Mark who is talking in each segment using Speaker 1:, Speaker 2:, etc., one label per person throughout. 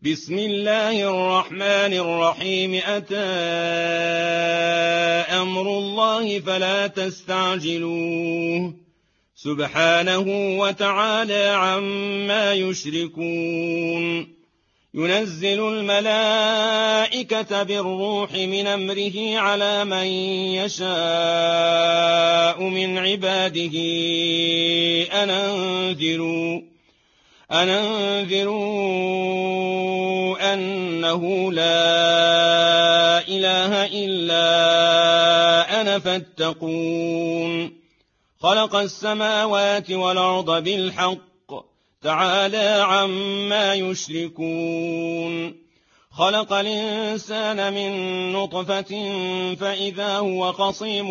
Speaker 1: بسم الله الرحمن الرحيم أتى أمر الله فلا تستعجلوه سبحانه وتعالى عما يشركون ينزل الملائكة بالروح من أمره على من يشاء من عباده أن أنذروا أنه لا إله إلا أنا فاتقون خلق السماوات والأرض بالحق تعالى عما يشركون خلق الإنسان من نطفة فإذا هو خصيم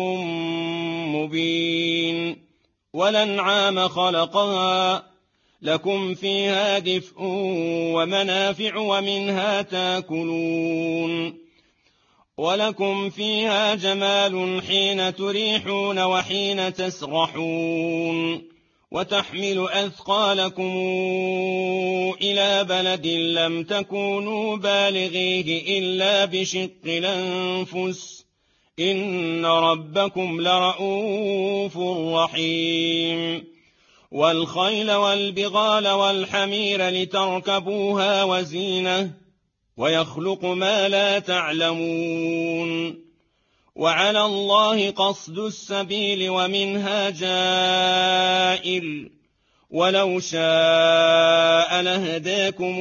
Speaker 1: مبين والأنعام خلقها لكم فيها دفء ومنافع ومنها تاكلون ولكم فيها جمال حين تريحون وحين تسرحون وتحمل أثقالكم إلى بلد لم تكونوا بالغيه إلا بشق الأنفس إن ربكم لرؤوف رحيم والخيل والبغال والحمير لتركبوها وزينة ويخلق ما لا تعلمون وعلى الله قصد السبيل ومنها جائر ولو شاء لهداكم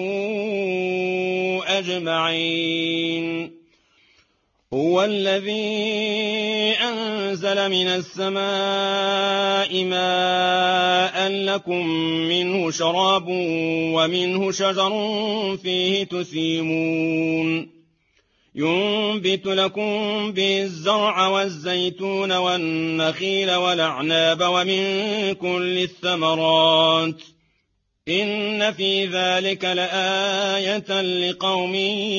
Speaker 1: أجمعين هو الذي أنزل من السماء ماء لكم منه شراب ومنه شجر فيه تسيمون ينبت لكم به الزرع والزيتون والنخيل والأعناب ومن كل الثمرات إن في ذلك لآية لقوم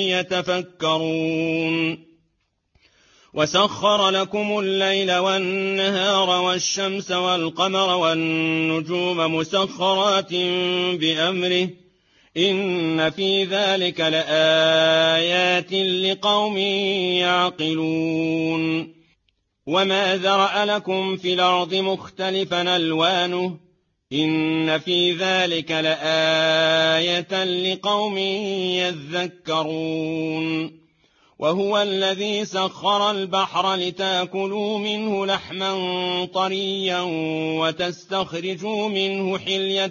Speaker 1: يتفكرون وسخر لكم الليل والنهار والشمس والقمر والنجوم مسخرات بأمره إن في ذلك لآيات لقوم يعقلون وما ذرأ لكم في الأرض مختلفا ألوانه إن في ذلك لآية لقوم يذكرون وهو الذي سخر البحر لتاكلوا منه لحما طريا وتستخرجوا منه حلية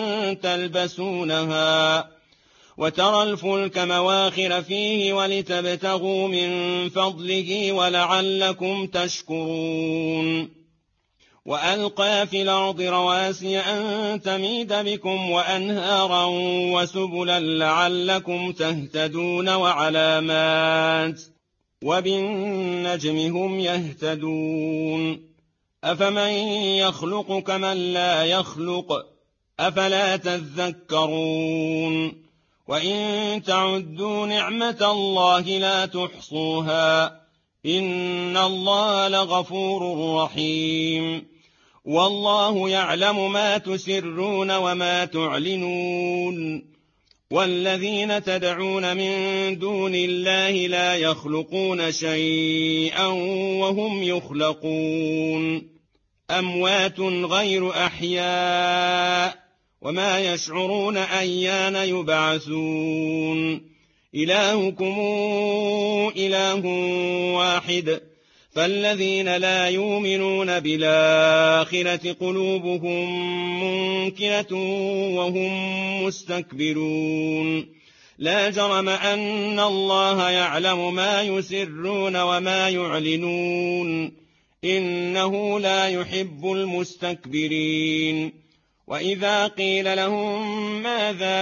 Speaker 1: تلبسونها وترى الفلك مواخر فيه ولتبتغوا من فضله ولعلكم تشكرون وألقى في الأرض رواسي أن تميد بكم وأنهارا وسبلا لعلكم تهتدون وعلامات وبالنجم هم يهتدون أفمن يخلق كمن لا يخلق أفلا تذكرون وإن تعدوا نعمة الله لا تحصوها إن الله لغفور رحيم والله يعلم ما تسرون وما تعلنون والذين تدعون من دون الله لا يخلقون شيئا وهم يخلقون أموات غير أحياء وما يشعرون أيان يبعثون إلهكم إله واحد فالذين لا يؤمنون بالآخرة قلوبهم منكرة وهم مستكبرون لا جرم أن الله يعلم ما يسرون وما يعلنون إنه لا يحب المستكبرين وإذا قيل لهم ماذا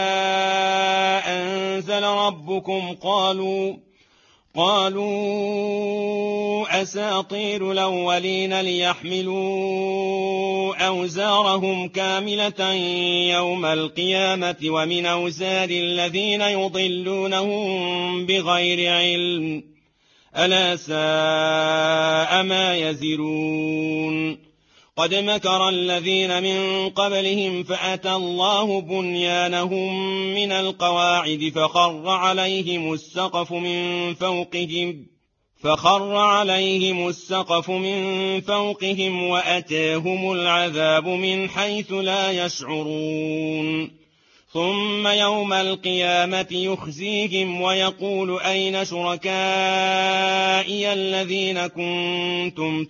Speaker 1: أنزل ربكم قالوا أساطير الأولين ليحملوا أوزارهم كاملة يوم القيامة ومن أوزار الذين يضلونهم بغير علم ألا ساء ما يزرون قد مكر الذين من قبلهم فأتى الله بنيانهم من القواعد فخر عليهم السقف من فوقهم وأتاهم العذاب من حيث لا يشعرون ثم يوم القيامة يخزيهم ويقول أين شركائي الذين كنتم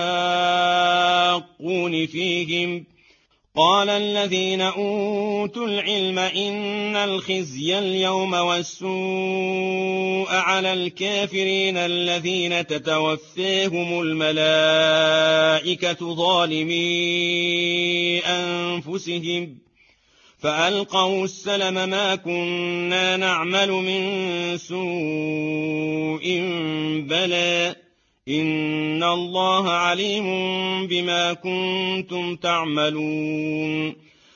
Speaker 1: تشاقون فيهم قال الذين أوتوا العلم إن الخزي اليوم والسوء على الكافرين الذين تتوفاهم الملائكة ظالمي أنفسهم فألقوا السلم ما كنا نعمل من سوء بلى إن الله عليم بما كنتم تعملون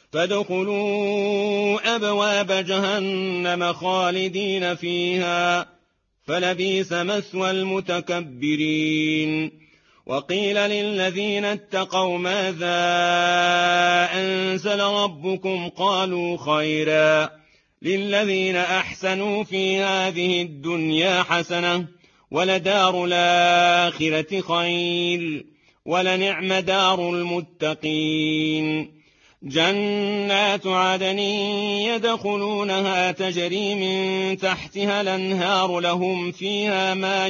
Speaker 1: فادخلوا أبواب جهنم خالدين فيها فلبئس مثوى المتكبرين وقيل للذين اتقوا ماذا أنزل ربكم قالوا خيرا للذين أحسنوا في هذه الدنيا حسنة ولدار الآخرة خير ولنعم دار المتقين جنات عدن يدخلونها تجري من تحتها الأنهار لهم فيها ما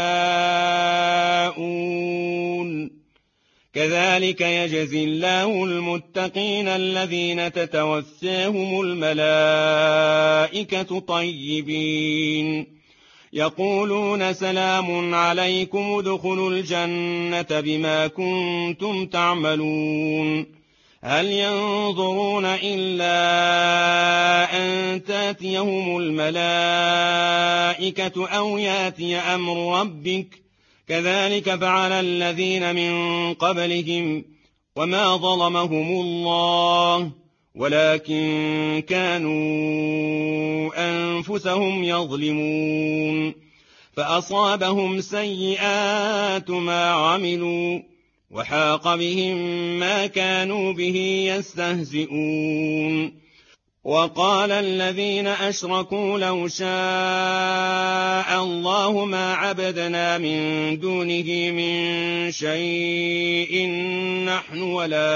Speaker 1: يشاءون كذلك يجزي الله المتقين الذين تتوفاهم الملائكة طيبين يقولون سلام عليكم ادخلوا الجنة بما كنتم تعملون هل ينظرون إلا أن تأتيهم الملائكة أو يأتي أمر ربك كذلك فعل الذين من قبلهم وما ظلمهم الله ولكن كانوا أنفسهم يظلمون فأصابهم سيئات ما عملوا وحاق بهم ما كانوا به يستهزئون وقال الذين أشركوا لو شاء الله ما عبدنا من دونه من شيء نحن ولا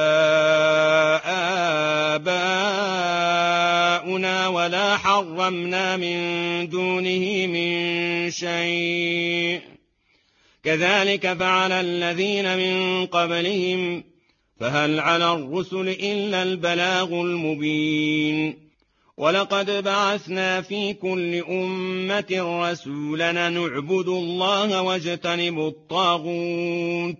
Speaker 1: آباؤنا ولا حرمنا من دونه من شيء كذلك فعل الذين من قبلهم فهل على الرسل إلا البلاغ المبين ولقد بعثنا في كل أمة رسولا نعبد الله واجتنب الطاغوت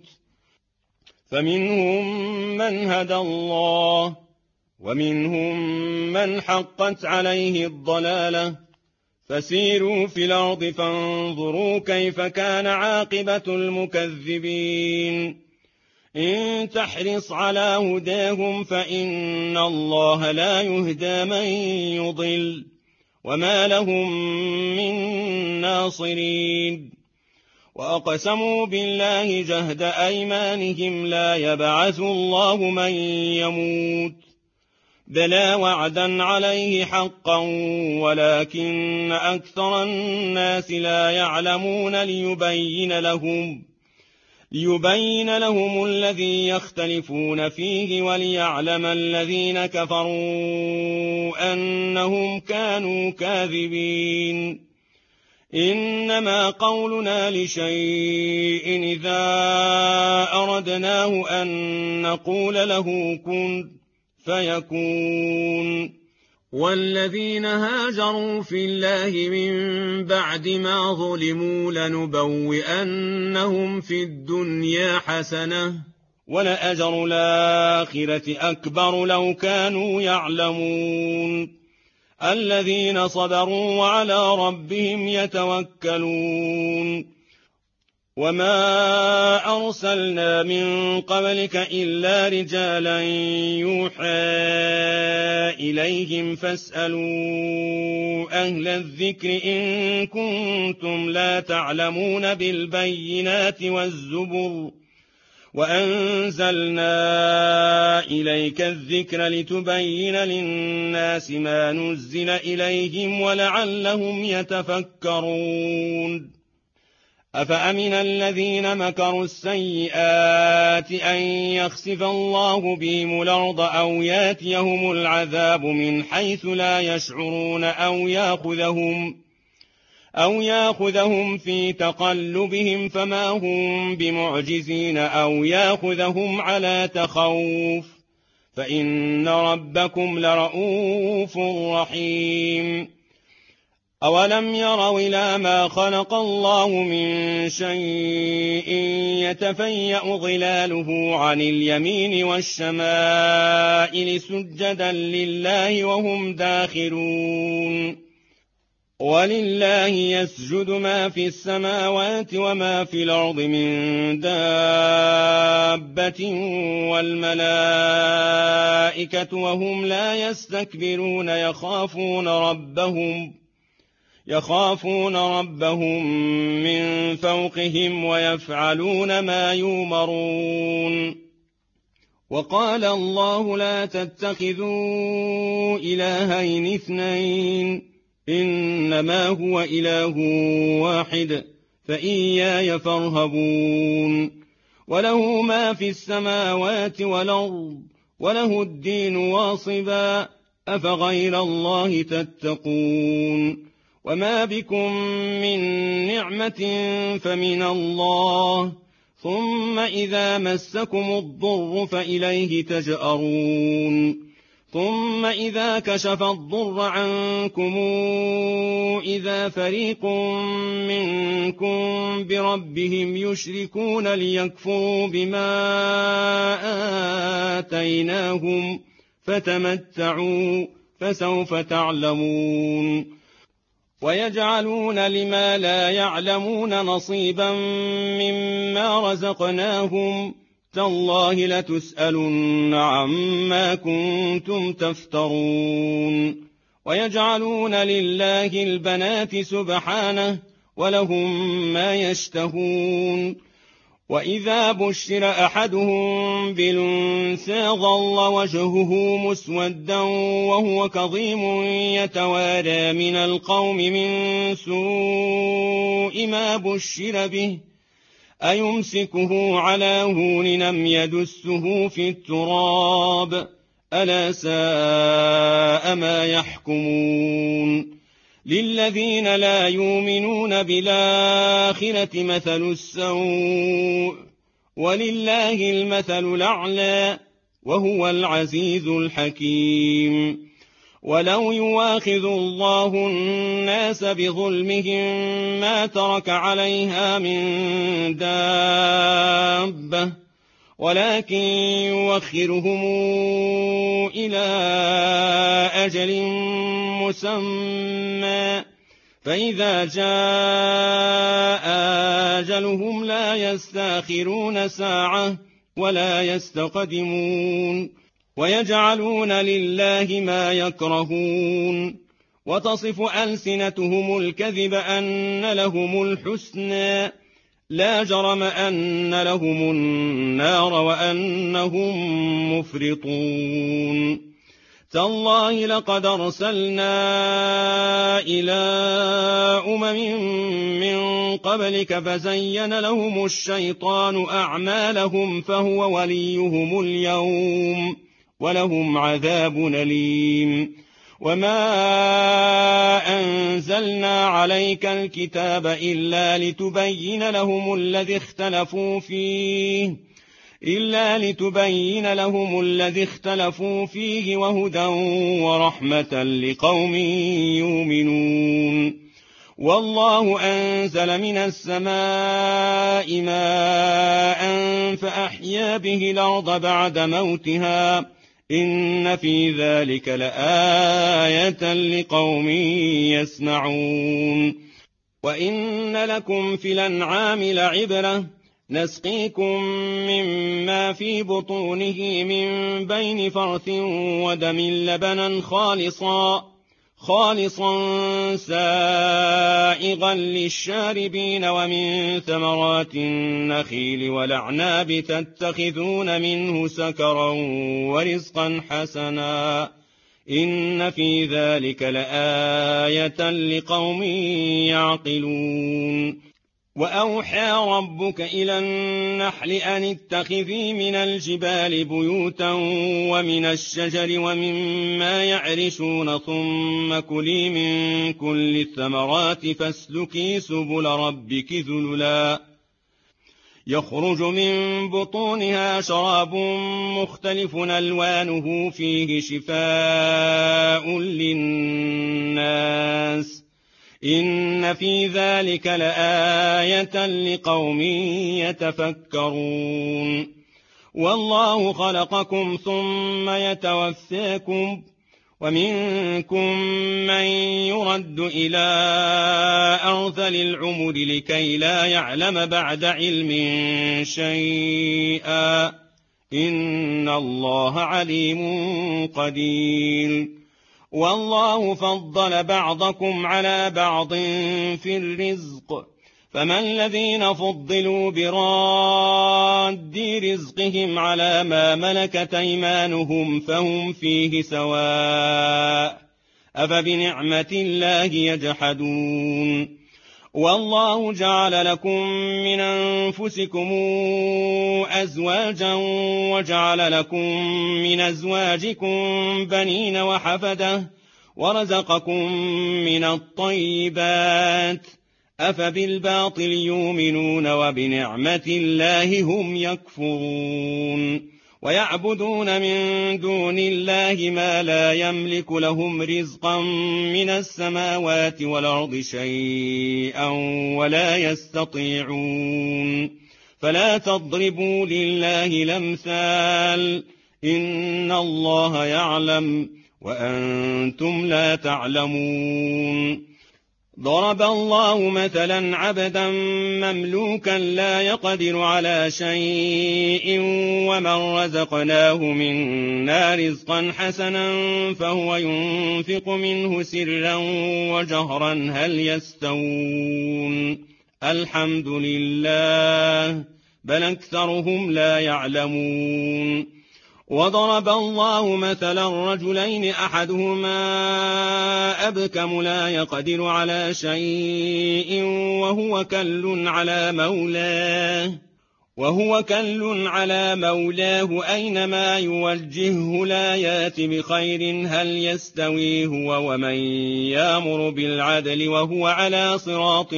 Speaker 1: فمنهم من هدى الله ومنهم من حقت عليه الضلالة فسيروا في الأرض فانظروا كيف كان عاقبة المكذبين إن تحرص على هداهم فإن الله لا يهدى من يضل وما لهم من ناصرين وأقسموا بالله جهد أيمانهم لا يبعث الله من يموت بلى وعدا عليه حقا ولكن أكثر الناس لا يعلمون ليبين لهم الذي يختلفون فيه وليعلم الذين كفروا أنهم كانوا كاذبين إنما قولنا لشيء إذا أردناه أن نقول له كن فيكون والذين هاجروا في الله من بعد ما ظلموا لنبوئنهم في الدنيا حسنة ولأجر الآخرة أكبر لو كانوا يعلمون الذين صبروا وعلى ربهم يتوكلون وما أرسلنا من قبلك إلا رجالا يوحى إليهم فاسألوا أهل الذكر إن كنتم لا تعلمون بالبينات وأنزلنا إليك الذكر لتبين للناس ما نزل إليهم ولعلهم يتفكرون أفأمن الذين مكروا السيئات أن يخسف الله بهم الأرض أو ياتيهم العذاب من حيث لا يشعرون أو ياخذهم في تقلبهم فما هم بمعجزين أو ياخذهم على تخوف فإن ربكم لرؤوف رحيم أولم يروا إلى ما خلق الله من شيء يتفيأ ظلاله عن اليمين والشمائل سجدا لله وهم داخرون ولله يسجد ما في السماوات وما في الأرض من دابة والملائكة وهم لا يستكبرون يخافون ربهم من فوقهم ويفعلون ما يؤمرون وقال الله لا تتخذوا إلهين اثنين إنما هو إله واحد فإياي فارهبون وله ما في السماوات والأرض وله الدين واصبا أفغير الله تتقون وما بكم من نعمة فمن الله ثم إذا مسكم الضر فإليه تجأرون ثم إذا كشف الضر عنكم إذا فريق منكم بربهم يشركون ليكفروا بما آتيناهم فتمتعوا فسوف تعلمون ويجعلون لما لا يعلمون نصيبا مما رزقناهم تالله لتسألن عما كنتم تفترون ويجعلون لله البنات سبحانه ولهم ما يشتهون وإذا بشر أحدهم بالأنثى ظل وجهه مسودا وهو كظيم يتوارى من القوم من سوء ما بشر به أيمسكه على هون أم يدسه في التراب ألا ساء ما يحكمون للذين لا يؤمنون بالآخرة مثل السوء ولله المثل الأعلى وهو العزيز الحكيم ولو يواخذ الله الناس بظلمهم ما ترك عليها من دابة ولكن يوخرهم إلى أجل مسمى فإذا جاء أجلهم لا يستأخرون ساعة ولا يستقدمون ويجعلون لله ما يكرهون وتصف ألسنتهم الكذب أن لهم الحسنى لا جرم أن لهم النار وأنهم مفرطون تالله لقد أرسلنا إلى من قبلك فزين لهم الشيطان أعمالهم فهو وليهم اليوم ولهم عذاب أليم وما أنزلنا عليك الكتاب إلا لتبين لهم الذي اختلفوا فيه وهدى ورحمة لقوم يؤمنون والله أنزل من السماء ماء فأحيا به الأرض بعد موتها إن في ذلك لآية لقوم يسمعون وإن لكم في الأنعام لعبرة نسقيكم مما في بطونه من بين فرث ودم لبنا خالصا سائغا للشاربين ومن ثمرات النخيل والأعناب تتخذون منه سكرا ورزقا حسنا إن في ذلك لآية لقوم يعقلون وأوحى ربك إلى النحل أن اتخذي من الجبال بيوتا ومن الشجر ومما يعرشون ثم كلي من كل الثمرات فاسلكي سبل ربك ذللا يخرج من بطونها شراب مختلف ألوانه فيه شفاء للناس إن في ذلك لآية لقوم يتفكرون والله خلقكم ثم يتوفاكم ومنكم من يرد إلى أرذل العمر لكي لا يعلم بعد علم شيئا إن الله عليم قدير والله فضل بعضكم على بعض في الرزق فما الذين فضلوا براد رزقهم على ما ملكت أيمانهم فهم فيه سواء أفبنعمة الله يجحدون والله جعل لكم من أنفسكم أزواجا وجعل لكم من أزواجكم بنين وحفدة ورزقكم من الطيبات أفبالباطل يؤمنون وبنعمة الله هم يكفرون ويعبدون من دون الله ما لا يملك لهم رزقا من السماوات والأرض شيئا ولا يستطيعون فلا تضربوا لله الأمثال إن الله يعلم وأنتم لا تعلمون ضرب الله مثلا عبدا مملوكا لا يقدر على شيء ومن رزقناه منا رزقا حسنا فهو ينفق منه سرا وجهرا هل يستوون الحمد لله بل أكثرهم لا يعلمون وضرب الله مثلا رجلين أحدهما أبكم لا يقدر على شيء وهو كل على مولاه أينما يوجهه لا يات بخير هل يستوي هو ومن يأمر بالعدل وهو على صراط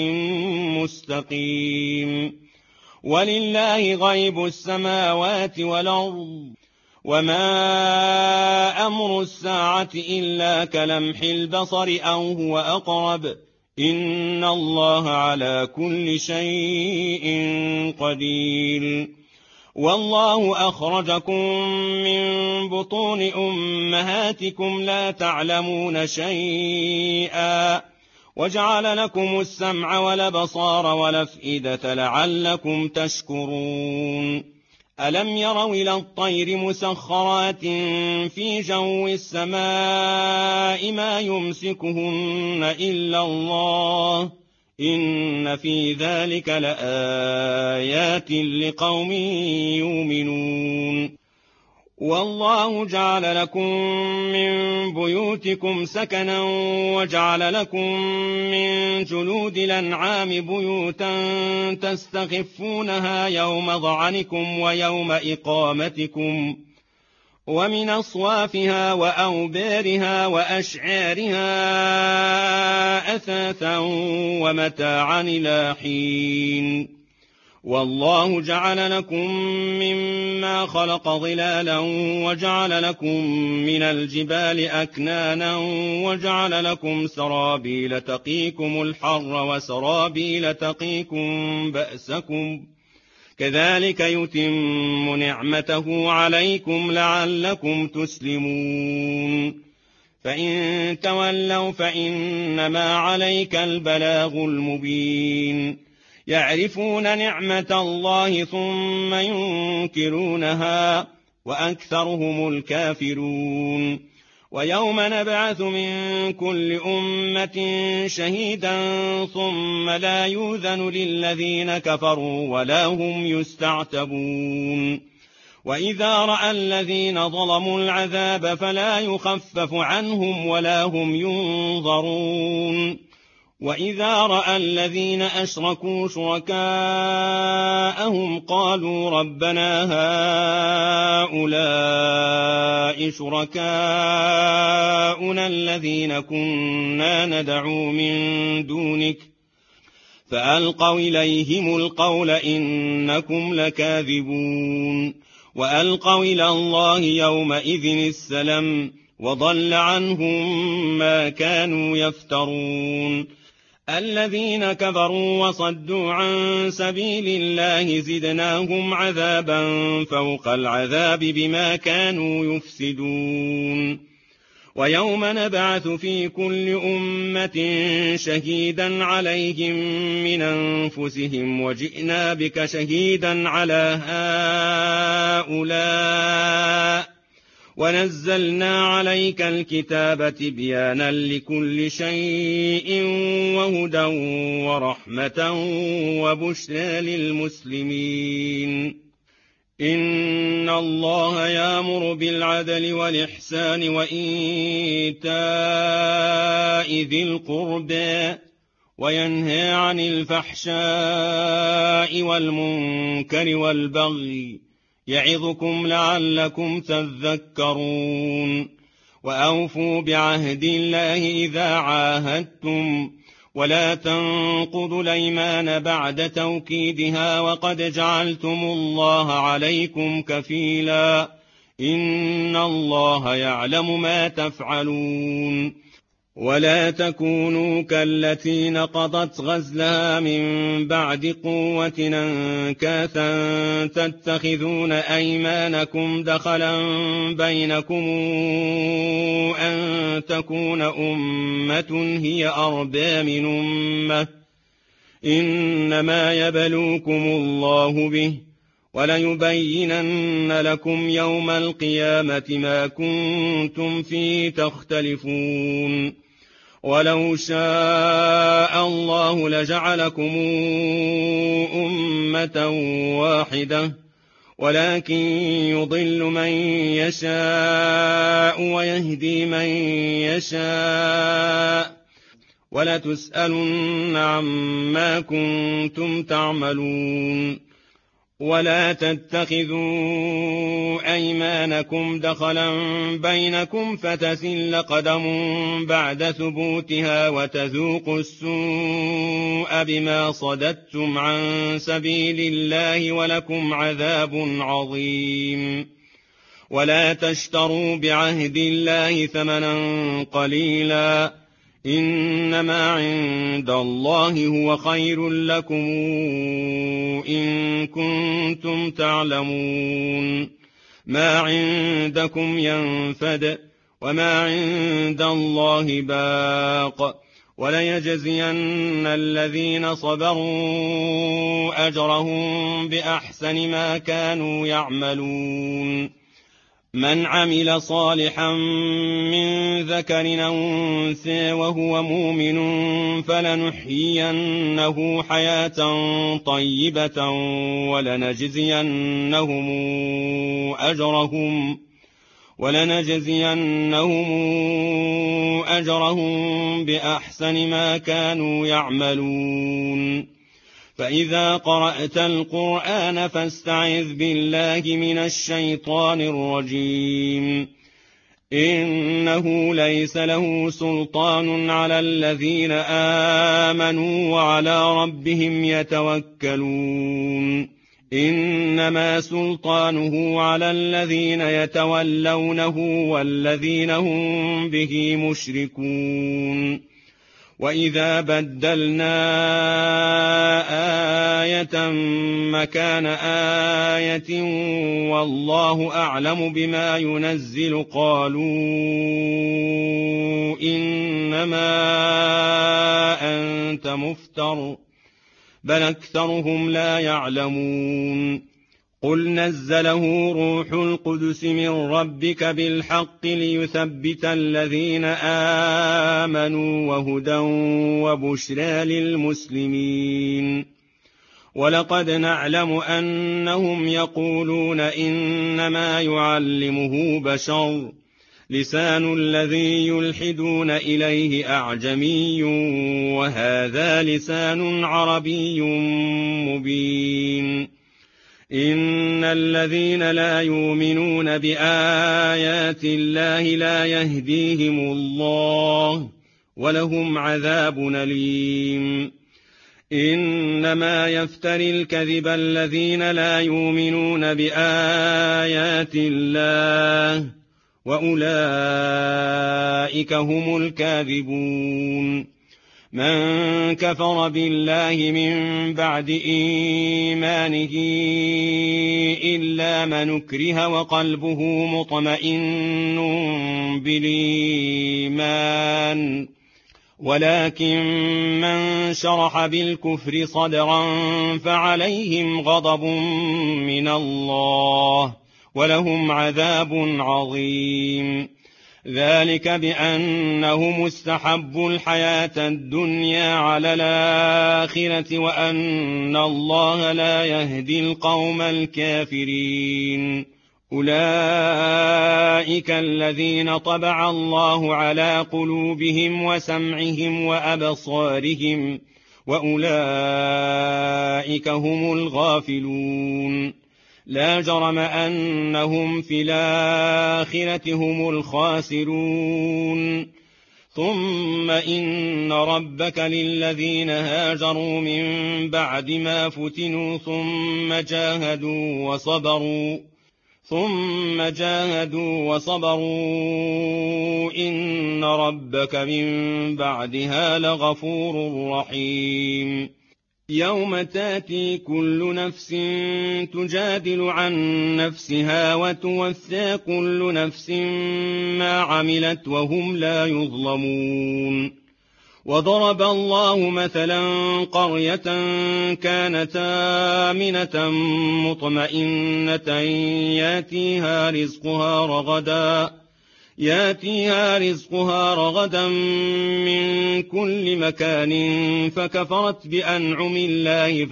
Speaker 1: مستقيم ولله غيب السماوات والأرض وما أمر الساعة إلا كلمح البصر أو هو أقرب إن الله على كل شيء قدير والله أخرجكم من بطون أمهاتكم لا تعلمون شيئا وجعل لكم السمع والأبصار والأفئدة لعلكم تشكرون ألم يروا إلى الطير مسخرات في جو السماء ما يمسكهن إلا الله إن في ذلك لآيات لقوم يؤمنون والله جعل لكم من بيوتكم سكنا وجعل لكم من جلود الأنعام بيوتا تستخفونها يوم ظعنكم ويوم إقامتكم ومن أصوافها وأوبارها وأشعارها أثاثا ومتاعا إلى حين والله جعل لكم مما خلق ظلالا وجعل لكم من الجبال أكنانا وجعل لكم سرابيل تقيكم الحر وسرابيل تقيكم بأسكم كذلك يتم نعمته عليكم لعلكم تسلمون فإن تولوا فإنما عليك البلاغ المبين يعرفون نعمة الله ثم ينكرونها وأكثرهم الكافرون ويوم نبعث من كل أمة شهيدا ثم لا يؤذن للذين كفروا ولا هم يستعتبون وإذا رأى الذين ظلموا العذاب فلا يخفف عنهم ولا هم ينظرون وإذا رأى الذين أشركوا شركاءهم قالوا ربنا هؤلاء شركاؤنا الذين كنا ندعو من دونك فألقوا إليهم القول إنكم لكاذبون وألقوا إلى الله يومئذ السلام وضل عنهم ما كانوا يفترون الذين كفروا وصدوا عن سبيل الله زدناهم عذابا فوق العذاب بما كانوا يفسدون ويوم نبعث في كل أمة شهيدا عليهم من أنفسهم وجئنا بك شهيدا على هؤلاء ونزلنا عليك الكتاب تبيانا لكل شيء وهدى ورحمة وبشرى للمسلمين إن الله يأمر بالعدل والإحسان وإيتاء ذي القربى وينهى عن الفحشاء والمنكر والبغي يعظكم لعلكم تذكرون وأوفوا بعهد الله إذا عاهدتم ولا تنقضوا الأيمان بعد توكيدها وقد جعلتم الله عليكم كفيلا إن الله يعلم ما تفعلون ولا تكونوا كالتي نقضت غزلها من بعد قوة أنكاثا تتخذون أيمانكم دخلا بينكم أن تكون أمة هي أربى من أمة إنما يبلوكم الله به وليبينن لكم يوم القيامة ما كنتم فيه تختلفون ولو شاء الله لجعلكم أمة واحدة ولكن يضل من يشاء ويهدي من يشاء ولتسألن عما كنتم تعملون ولا تتخذوا أيمانكم دخلا بينكم فتزل قدم بعد ثبوتها وتذوقوا السوء بما صددتم عن سبيل الله ولكم عذاب عظيم ولا تشتروا بعهد الله ثمنا قليلا إنما عند الله هو خير لكم إن كنتم تعلمون ما عندكم ينفد وما عند الله باق وليجزين الذين صبروا أجرهم بأحسن ما كانوا يعملون من عمل صالحا من ذكر أو أنثى وهو مؤمن فلنحيينه حياة طيبة ولنجزينهم أجرهم بأحسن ما كانوا يعملون فإذا قرأت القرآن فاستعذ بالله من الشيطان الرجيم إنه ليس له سلطان على الذين آمنوا وعلى ربهم يتوكلون إنما سلطانه على الذين يتولونه والذين هم به مشركون وإذا بدلنا آية مكان آية والله أعلم بما ينزل قالوا إنما أنت مفتر بل أكثرهم لا يعلمون قل نزله روح القدس من ربك بالحق ليثبت الذين آمنوا وهدى وبشرى للمسلمين. ولقد نعلم أنهم يقولون إنما يعلمه بشر، لسان الذي يلحدون إليه أعجمي وهذا لسان عربي مبين. إن الذين لا يؤمنون بآيات الله لا يهديهم الله ولهم عذاب أليم. إنما يفتري الكذب الذين لا يؤمنون بآيات الله وأولئك هم الكاذبون. من كفر بالله من بعد إيمانه إلا من أكره وقلبه مطمئن بالإيمان، ولكن من شرح بالكفر صدرا فعليهم غضب من الله ولهم عذاب عظيم. ذلك بأنهم استحبوا الحياة الدنيا على الآخرة وأن الله لا يهدي القوم الكافرين. أولئك الذين طبع الله على قلوبهم وسمعهم وأبصارهم وأولئك هم الغافلون. لا جرم أنهم في الآخرة هم الخاسرون. ثم إن ربك للذين هاجروا من بعد ما فتنوا ثم جاهدوا وصبروا إن ربك من بعدها لغفور رحيم. يوم تاتي كل نفس تجادل عن نفسها وتوفى كل نفس ما عملت وهم لا يظلمون. وضرب الله مثلا قرية كانت آمنة مطمئنة ياتيها رزقها رغدا من كل مكان فكفرت بأنعم الله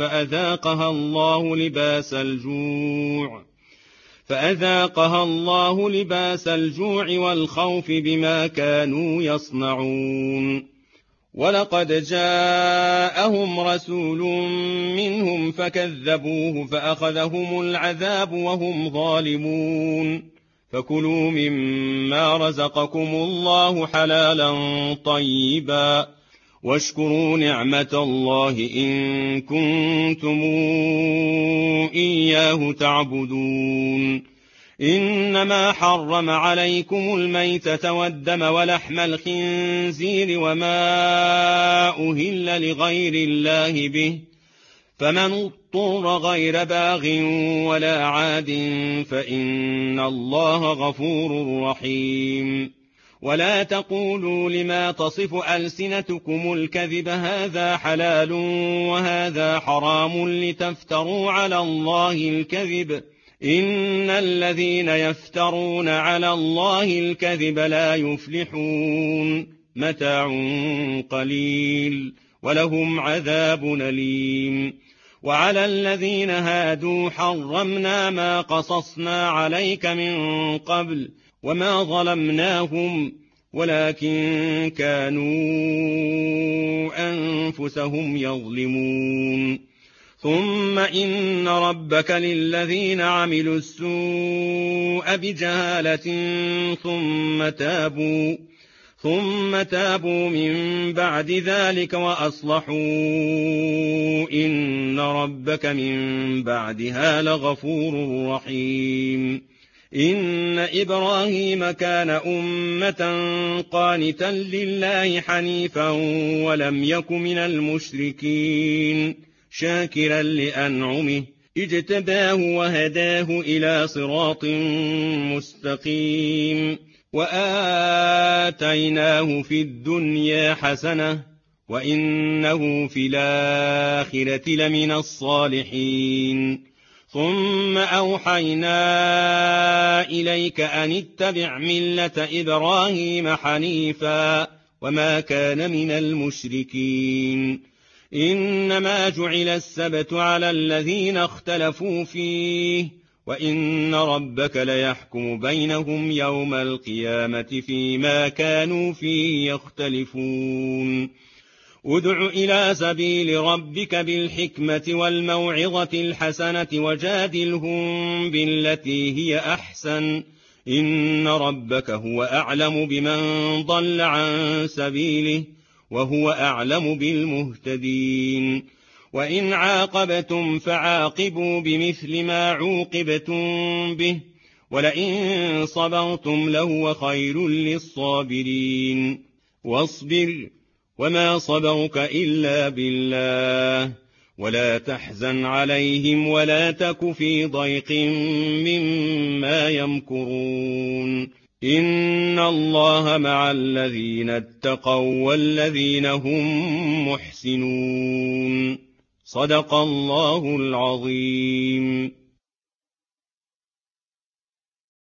Speaker 1: فأذاقها الله لباس الجوع والخوف بما كانوا يصنعون. ولقد جاءهم رسول منهم فكذبوه فأخذهم العذاب وهم ظالمون. فكلوا مما رزقكم الله حلالا طيبا واشكروا نعمة الله إن كنتم إياه تعبدون. إنما حرم عليكم الميتة والدم ولحم الخنزير وما أهل لغير الله به، فمن اضطر غير باغ ولا عاد فإن الله غفور رحيم. ولا تقولوا لما تصف ألسنتكم الكذب هذا حلال وهذا حرام لتفتروا على الله الكذب، إن الذين يفترون على الله الكذب لا يفلحون. متاع قليل ولهم عذاب أليم. وعلى الذين هادوا حرمنا ما قصصنا عليك من قبل وما ظلمناهم ولكن كانوا أنفسهم يظلمون. ثم إن ربك للذين عملوا السوء بجهالة ثم تابوا من بعد ذلك وأصلحوا إن ربك من بعدها لغفور رحيم. إن إبراهيم كان أمة قانتا لله حنيفا ولم يك من المشركين، شاكرا لأنعمه اجتباه وهداه إلى صراط مستقيم. وآتيناه في الدنيا حسنة وإنه في الآخرة لمن الصالحين. ثم أوحينا إليك أن اتبع ملة إبراهيم حنيفا وما كان من المشركين إنما جعل السبت على الذين اختلفوا فيه وإن ربك ليحكم بينهم يوم القيامة فيما كانوا فيه يختلفون ادع إلى سبيل ربك بالحكمة والموعظة الحسنة وجادلهم بالتي هي أحسن إن ربك هو أعلم بمن ضل عن سبيله وهو أعلم بالمهتدين وإن عاقبتم فعاقبوا بمثل ما عوقبتم به ولئن صبرتم لهو خير للصابرين واصبر وما صبرك إلا بالله ولا تحزن عليهم ولا تك في ضيق مما يمكرون إن الله مع الذين اتقوا والذين هم محسنون صدق الله العظيم.